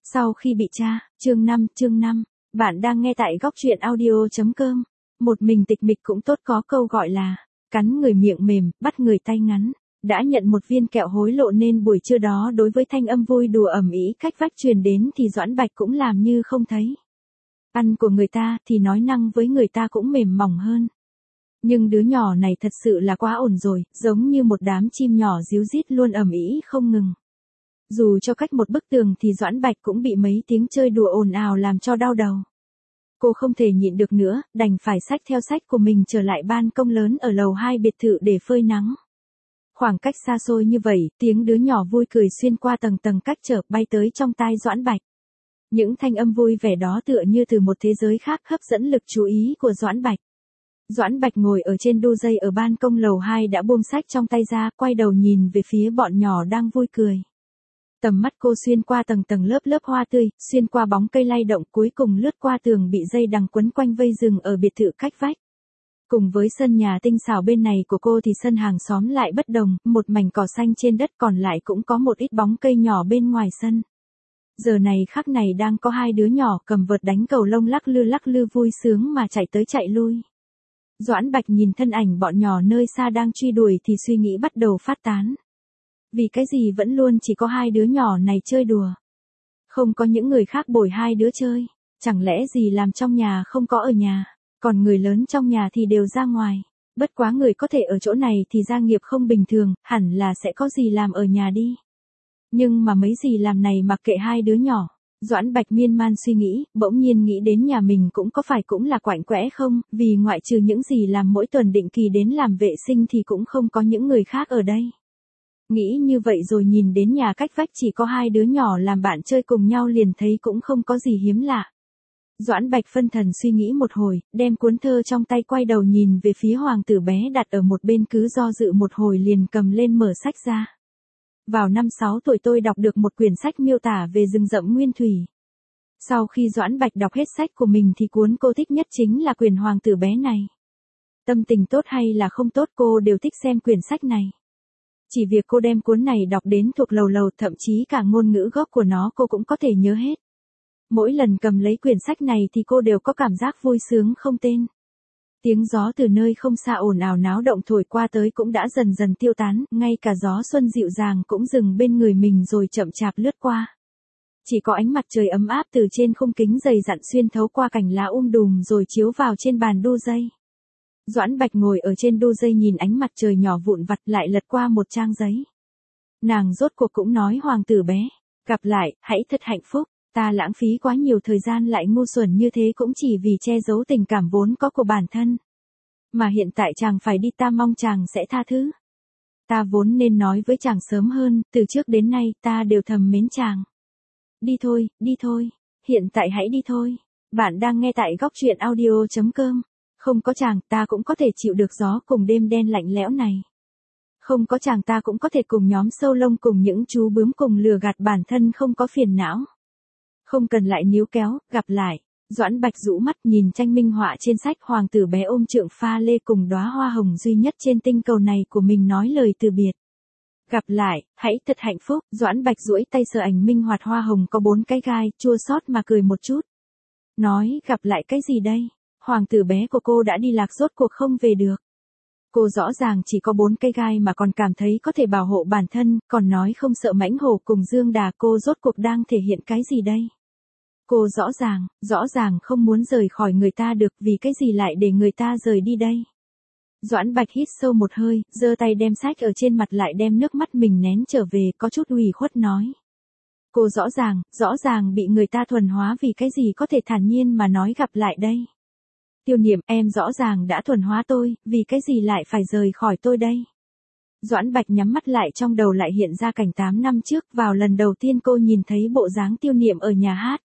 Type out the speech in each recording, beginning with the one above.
Sau khi bị tra, chương 5, bạn đang nghe tại góc truyện audio.com. Một mình tịch mịch cũng tốt, có câu gọi là, cắn người miệng mềm, bắt người tay ngắn. Đã nhận một viên kẹo hối lộ nên buổi trưa đó đối với thanh âm vui đùa ầm ĩ cách vách truyền đến thì Doãn Bạch cũng làm như không thấy. Ăn của người ta thì nói năng với người ta cũng mềm mỏng hơn. Nhưng đứa nhỏ này thật sự là quá ổn rồi, giống như một đám chim nhỏ ríu rít luôn ầm ĩ không ngừng. Dù cho cách một bức tường thì Doãn Bạch cũng bị mấy tiếng chơi đùa ồn ào làm cho đau đầu. Cô không thể nhịn được nữa, đành phải xách theo sách của mình trở lại ban công lớn ở lầu 2 biệt thự để phơi nắng. Khoảng cách xa xôi như vậy, tiếng đứa nhỏ vui cười xuyên qua tầng tầng cách trở bay tới trong tai Doãn Bạch. Những thanh âm vui vẻ đó tựa như từ một thế giới khác hấp dẫn lực chú ý của Doãn Bạch. Doãn Bạch ngồi ở trên đu dây ở ban công lầu 2 đã buông sách trong tay ra, quay đầu nhìn về phía bọn nhỏ đang vui cười. Tầm mắt cô xuyên qua tầng tầng lớp lớp hoa tươi, xuyên qua bóng cây lay động, cuối cùng lướt qua tường bị dây đằng quấn quanh vây rừng ở biệt thự cách vách. Cùng với sân nhà tinh xảo bên này của cô thì sân hàng xóm lại bất đồng, một mảnh cỏ xanh trên đất, còn lại cũng có một ít bóng cây nhỏ bên ngoài sân. Giờ này khắc này đang có hai đứa nhỏ cầm vợt đánh cầu lông lắc lư vui sướng mà chạy tới chạy lui. Doãn Bạch nhìn thân ảnh bọn nhỏ nơi xa đang truy đuổi thì suy nghĩ bắt đầu phát tán. Vì cái gì vẫn luôn chỉ có hai đứa nhỏ này chơi đùa? Không có những người khác bồi hai đứa chơi, chẳng lẽ gì làm trong nhà không có ở nhà, còn người lớn trong nhà thì đều ra ngoài. Bất quá người có thể ở chỗ này thì gia nghiệp không bình thường, hẳn là sẽ có gì làm ở nhà đi. Nhưng mà mấy gì làm này mặc kệ hai đứa nhỏ. Doãn Bạch miên man suy nghĩ, bỗng nhiên nghĩ đến nhà mình cũng có phải cũng là quạnh quẽ không, vì ngoại trừ những gì làm mỗi tuần định kỳ đến làm vệ sinh thì cũng không có những người khác ở đây. Nghĩ như vậy rồi nhìn đến nhà cách vách chỉ có hai đứa nhỏ làm bạn chơi cùng nhau liền thấy cũng không có gì hiếm lạ. Doãn Bạch phân thần suy nghĩ một hồi, đem cuốn thơ trong tay quay đầu nhìn về phía hoàng tử bé đặt ở một bên, cứ do dự một hồi liền cầm lên mở sách ra. Vào năm 6 tuổi tôi đọc được một quyển sách miêu tả về rừng rậm nguyên thủy. Sau khi Doãn Bạch đọc hết sách của mình thì cuốn cô thích nhất chính là quyển hoàng tử bé này. Tâm tình tốt hay là không tốt cô đều thích xem quyển sách này. Chỉ việc cô đem cuốn này đọc đến thuộc lầu lầu, thậm chí cả ngôn ngữ gốc của nó cô cũng có thể nhớ hết. Mỗi lần cầm lấy quyển sách này thì cô đều có cảm giác vui sướng không tên. Tiếng gió từ nơi không xa ồn ào náo động thổi qua tới cũng đã dần dần tiêu tán, ngay cả gió xuân dịu dàng cũng dừng bên người mình rồi chậm chạp lướt qua. Chỉ có ánh mặt trời ấm áp từ trên khung kính dày dặn xuyên thấu qua cành lá đùm rồi chiếu vào trên bàn đu dây. Doãn Bạch ngồi ở trên đu dây nhìn ánh mặt trời nhỏ vụn vặt lại lật qua một trang giấy. Nàng rốt cuộc cũng nói hoàng tử bé, gặp lại, hãy thật hạnh phúc, ta lãng phí quá nhiều thời gian lại ngu xuẩn như thế cũng chỉ vì che giấu tình cảm vốn có của bản thân. Mà hiện tại chàng phải đi, ta mong chàng sẽ tha thứ. Ta vốn nên nói với chàng sớm hơn, từ trước đến nay ta đều thầm mến chàng. Đi thôi, hiện tại hãy đi thôi. Bạn đang nghe tại góc truyện audio.com. Không có chàng ta cũng có thể chịu được gió cùng đêm đen lạnh lẽo này. Không có chàng ta cũng có thể cùng nhóm sâu lông cùng những chú bướm cùng lừa gạt bản thân không có phiền não. Không cần lại níu kéo, gặp lại. Doãn Bạch rũ mắt nhìn tranh minh họa trên sách, hoàng tử bé ôm trượng pha lê cùng đóa hoa hồng duy nhất trên tinh cầu này của mình nói lời từ biệt. Gặp lại, hãy thật hạnh phúc. Doãn Bạch duỗi tay sờ ảnh minh hoạt hoa hồng có 4 cái gai, chua xót mà cười một chút. Nói gặp lại cái gì đây? Hoàng tử bé của cô đã đi lạc rốt cuộc không về được. Cô rõ ràng chỉ có 4 cây gai mà còn cảm thấy có thể bảo hộ bản thân, còn nói không sợ mãnh hổ cùng Dương Đà, cô rốt cuộc đang thể hiện cái gì đây? Cô rõ ràng không muốn rời khỏi người ta được, vì cái gì lại để người ta rời đi đây? Doãn Bạch hít sâu một hơi, giơ tay đem sách ở trên mặt lại đem nước mắt mình nén trở về, có chút ủy khuất nói. Cô rõ ràng bị người ta thuần hóa, vì cái gì có thể thản nhiên mà nói gặp lại đây? Tiêu Niệm, em rõ ràng đã thuần hóa tôi, vì cái gì lại phải rời khỏi tôi đây? Doãn Bạch nhắm mắt lại, trong đầu lại hiện ra cảnh 8 năm trước, vào lần đầu tiên cô nhìn thấy bộ dáng Tiêu Niệm ở nhà hát.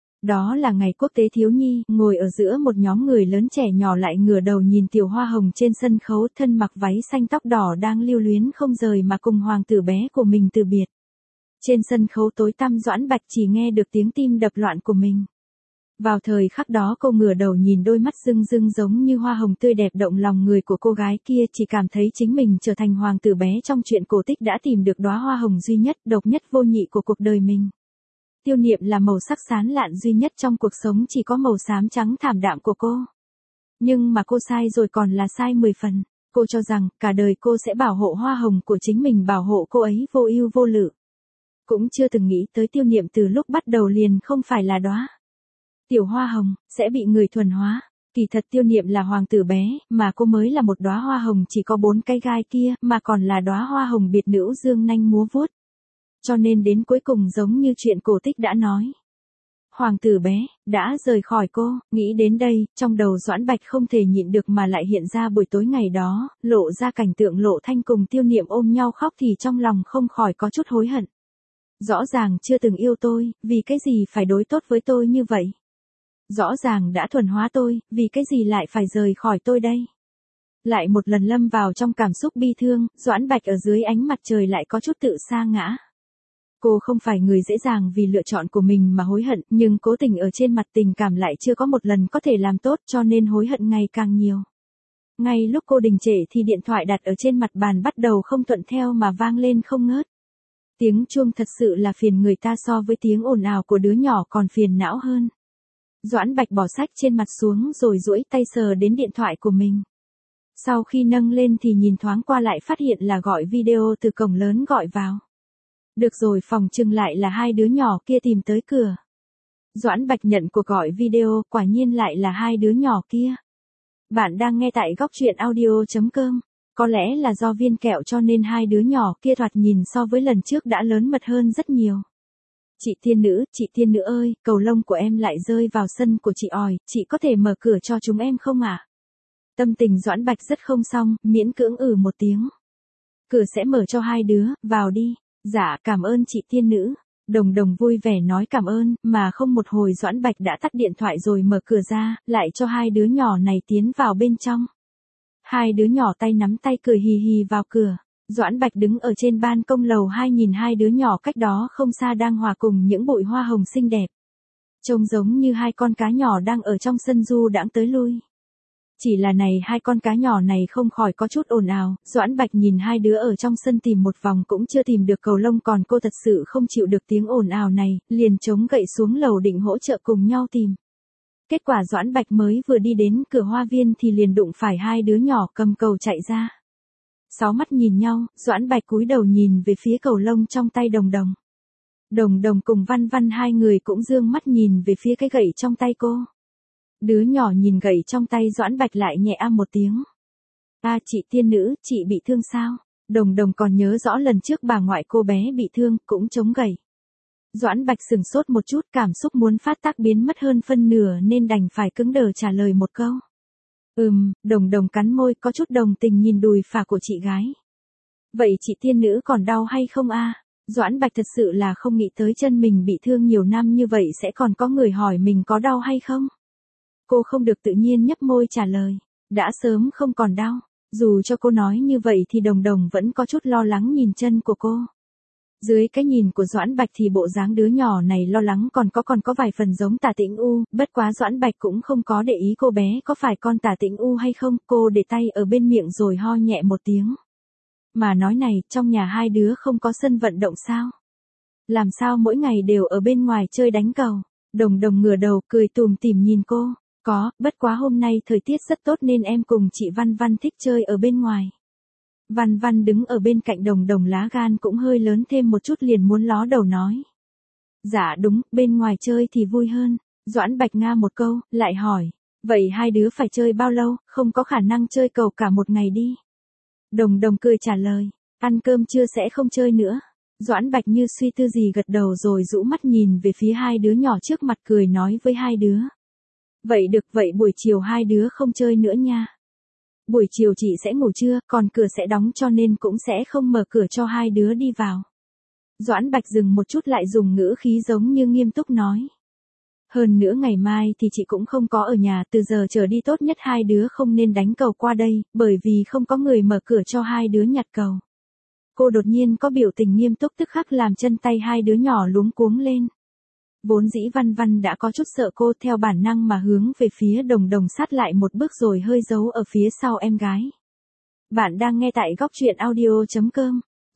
Đó là ngày quốc tế thiếu nhi, ngồi ở giữa một nhóm người lớn trẻ nhỏ lại ngửa đầu nhìn tiểu hoa hồng trên sân khấu, thân mặc váy xanh tóc đỏ đang lưu luyến không rời mà cùng hoàng tử bé của mình từ biệt. Trên sân khấu tối tăm Doãn Bạch chỉ nghe được tiếng tim đập loạn của mình. Vào thời khắc đó cô ngửa đầu nhìn đôi mắt rưng rưng giống như hoa hồng tươi đẹp động lòng người của cô gái kia, chỉ cảm thấy chính mình trở thành hoàng tử bé trong truyện cổ tích, đã tìm được đóa hoa hồng duy nhất, độc nhất vô nhị của cuộc đời mình. Tiêu Niệm là màu sắc sáng lạn duy nhất trong cuộc sống, chỉ có màu xám trắng thảm đạm của cô. Nhưng mà cô sai rồi, còn là sai 10 phần. Cô cho rằng, cả đời cô sẽ bảo hộ hoa hồng của chính mình, bảo hộ cô ấy vô ưu vô lự. Cũng chưa từng nghĩ tới Tiêu Niệm từ lúc bắt đầu liền không phải là đóa tiểu hoa hồng, sẽ bị người thuần hóa. Kỳ thật Tiêu Niệm là hoàng tử bé, mà cô mới là một đóa hoa hồng chỉ có 4 cái gai kia, mà còn là đóa hoa hồng biệt nữ dương nanh múa vuốt. Cho nên đến cuối cùng giống như chuyện cổ tích đã nói. Hoàng tử bé, đã rời khỏi cô, nghĩ đến đây, trong đầu Doãn Bạch không thể nhịn được mà lại hiện ra buổi tối ngày đó, lộ ra cảnh tượng Lộ Thanh cùng Tiêu Niệm ôm nhau khóc thì trong lòng không khỏi có chút hối hận. Rõ ràng chưa từng yêu tôi, vì cái gì phải đối tốt với tôi như vậy? Rõ ràng đã thuần hóa tôi, vì cái gì lại phải rời khỏi tôi đây? Lại một lần lâm vào trong cảm xúc bi thương, Doãn Bạch ở dưới ánh mặt trời lại có chút tự sa ngã. Cô không phải người dễ dàng vì lựa chọn của mình mà hối hận, nhưng cố tình ở trên mặt tình cảm lại chưa có một lần có thể làm tốt, cho nên hối hận ngày càng nhiều. Ngay lúc cô đình trệ thì điện thoại đặt ở trên mặt bàn bắt đầu không thuận theo mà vang lên không ngớt. Tiếng chuông thật sự là phiền người ta, so với tiếng ồn ào của đứa nhỏ còn phiền não hơn. Doãn Bạch bỏ sách trên mặt xuống rồi duỗi tay sờ đến điện thoại của mình. Sau khi nâng lên thì nhìn thoáng qua lại phát hiện là gọi video từ cổng lớn gọi vào. Được rồi, phòng trừng lại là hai đứa nhỏ kia tìm tới cửa. Doãn Bạch nhận cuộc gọi video, quả nhiên lại là hai đứa nhỏ kia. Bạn đang nghe tại góc truyện audio.com. Có lẽ là do viên kẹo cho nên hai đứa nhỏ kia thoạt nhìn so với lần trước đã lớn mật hơn rất nhiều. Chị tiên nữ ơi, cầu lông của em lại rơi vào sân của chị ỏi, chị có thể mở cửa cho chúng em không ạ? Tâm tình Doãn Bạch rất không xong, miễn cưỡng một tiếng. Cửa sẽ mở cho hai đứa, vào đi. Dạ, cảm ơn chị tiên nữ. Đồng Đồng vui vẻ nói cảm ơn, mà không một hồi Doãn Bạch đã tắt điện thoại rồi mở cửa ra, lại cho hai đứa nhỏ này tiến vào bên trong. Hai đứa nhỏ tay nắm tay cười hì hì vào cửa. Doãn Bạch đứng ở trên ban công lầu 2 nhìn hai đứa nhỏ cách đó không xa đang hòa cùng những bụi hoa hồng xinh đẹp. Trông giống như hai con cá nhỏ đang ở trong sân du đãng tới lui. Chỉ là này hai con cá nhỏ này không khỏi có chút ồn ào, Doãn Bạch nhìn hai đứa ở trong sân tìm một vòng cũng chưa tìm được cầu lông, còn cô thật sự không chịu được tiếng ồn ào này, liền chống gậy xuống lầu định hỗ trợ cùng nhau tìm. Kết quả Doãn Bạch mới vừa đi đến cửa hoa viên thì liền đụng phải hai đứa nhỏ cầm cầu chạy ra. Sáu mắt nhìn nhau, Doãn Bạch cúi đầu nhìn về phía cầu lông trong tay Đồng Đồng. Đồng Đồng cùng Văn Văn hai người cũng dương mắt nhìn về phía cái gậy trong tay cô. Đứa nhỏ nhìn gậy trong tay Doãn Bạch lại nhẹ một tiếng. Chị tiên nữ, chị bị thương sao? Đồng Đồng còn nhớ rõ lần trước bà ngoại cô bé bị thương, cũng chống gậy. Doãn Bạch sừng sốt một chút, cảm xúc muốn phát tác biến mất hơn phân nửa nên đành phải cứng đờ trả lời một câu. Đồng Đồng cắn môi có chút đồng tình nhìn đùi phà của chị gái. Vậy chị tiên nữ còn đau hay không a? Doãn Bạch thật sự là không nghĩ tới chân mình bị thương nhiều năm như vậy sẽ còn có người hỏi mình có đau hay không. Cô không được tự nhiên nhấp môi trả lời. Đã sớm không còn đau. Dù cho cô nói như vậy thì Đồng Đồng vẫn có chút lo lắng nhìn chân của cô. Dưới cái nhìn của Doãn Bạch thì bộ dáng đứa nhỏ này lo lắng còn có vài phần giống Tả Tĩnh U, bất quá Doãn Bạch cũng không có để ý cô bé có phải con Tả Tĩnh U hay không, cô để tay ở bên miệng rồi ho nhẹ một tiếng. Mà nói này, trong nhà hai đứa không có sân vận động sao? Làm sao mỗi ngày đều ở bên ngoài chơi đánh cầu? Đồng Đồng ngửa đầu cười tủm tỉm nhìn cô. Có, bất quá hôm nay thời tiết rất tốt nên em cùng chị Văn Văn thích chơi ở bên ngoài. Văn Văn đứng ở bên cạnh Đồng Đồng lá gan cũng hơi lớn thêm một chút liền muốn ló đầu nói. Dạ đúng, bên ngoài chơi thì vui hơn. Doãn Bạch nga một câu, lại hỏi. Vậy hai đứa phải chơi bao lâu, không có khả năng chơi cầu cả một ngày đi. Đồng Đồng cười trả lời. Ăn cơm trưa sẽ không chơi nữa. Doãn Bạch như suy tư gì gật đầu rồi rũ mắt nhìn về phía hai đứa nhỏ trước mặt cười nói với hai đứa. Vậy được, vậy buổi chiều hai đứa không chơi nữa nha. Buổi chiều chị sẽ ngủ trưa, còn cửa sẽ đóng cho nên cũng sẽ không mở cửa cho hai đứa đi vào. Doãn Bạch dừng một chút lại dùng ngữ khí giống như nghiêm túc nói. Hơn nữa ngày mai thì chị cũng không có ở nhà, từ giờ trở đi tốt nhất hai đứa không nên đánh cầu qua đây, bởi vì không có người mở cửa cho hai đứa nhặt cầu. Cô đột nhiên có biểu tình nghiêm túc tức khắc làm chân tay hai đứa nhỏ luống cuống lên. Vốn dĩ Văn Văn đã có chút sợ cô, theo bản năng mà hướng về phía Đồng Đồng sát lại một bước rồi hơi giấu ở phía sau em gái. Bạn đang nghe tại góc truyện audio.com.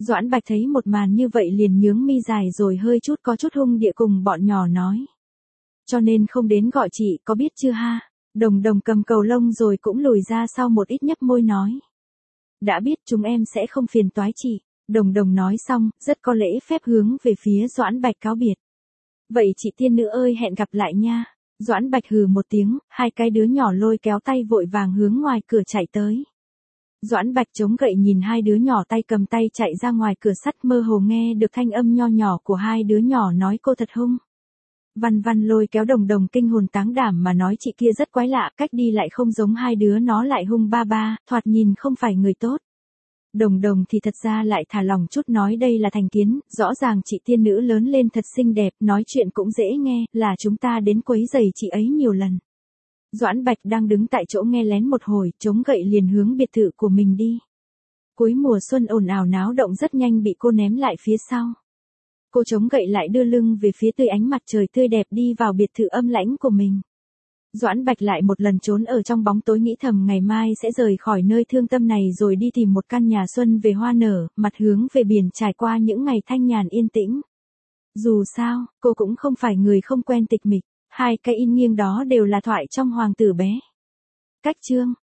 Doãn Bạch thấy một màn như vậy liền nhướng mi dài rồi hơi chút có chút hung địa cùng bọn nhỏ nói. Cho nên không đến gọi chị có biết chưa ha? Đồng Đồng cầm cầu lông rồi cũng lùi ra sau một ít nhấp môi nói. Đã biết chúng em sẽ không phiền toái chị. Đồng Đồng nói xong, rất có lễ phép hướng về phía Doãn Bạch cáo biệt. Vậy chị tiên nữ ơi hẹn gặp lại nha. Doãn Bạch hừ một tiếng, hai cái đứa nhỏ lôi kéo tay vội vàng hướng ngoài cửa chạy tới. Doãn Bạch chống gậy nhìn hai đứa nhỏ tay cầm tay chạy ra ngoài cửa sắt mơ hồ nghe được thanh âm nho nhỏ của hai đứa nhỏ nói cô thật hung. Văn Văn lôi kéo Đồng Đồng kinh hồn táng đảm mà nói chị kia rất quái lạ, cách đi lại không giống hai đứa nó lại hung ba ba, thoạt nhìn không phải người tốt. Đồng Đồng thì thật ra lại thả lòng chút nói đây là thành kiến, rõ ràng chị tiên nữ lớn lên thật xinh đẹp, nói chuyện cũng dễ nghe, là chúng ta đến quấy giày chị ấy nhiều lần. Doãn Bạch đang đứng tại chỗ nghe lén một hồi, chống gậy liền hướng biệt thự của mình đi. Cuối mùa xuân ồn ào náo động rất nhanh bị cô ném lại phía sau. Cô chống gậy lại đưa lưng về phía tươi ánh mặt trời tươi đẹp đi vào biệt thự âm lãnh của mình. Doãn Bạch lại một lần trốn ở trong bóng tối nghĩ thầm ngày mai sẽ rời khỏi nơi thương tâm này rồi đi tìm một căn nhà xuân về hoa nở, mặt hướng về biển trải qua những ngày thanh nhàn yên tĩnh. Dù sao, cô cũng không phải người không quen tịch mịch, hai cái in nghiêng đó đều là thoại trong Hoàng tử bé. Cách chương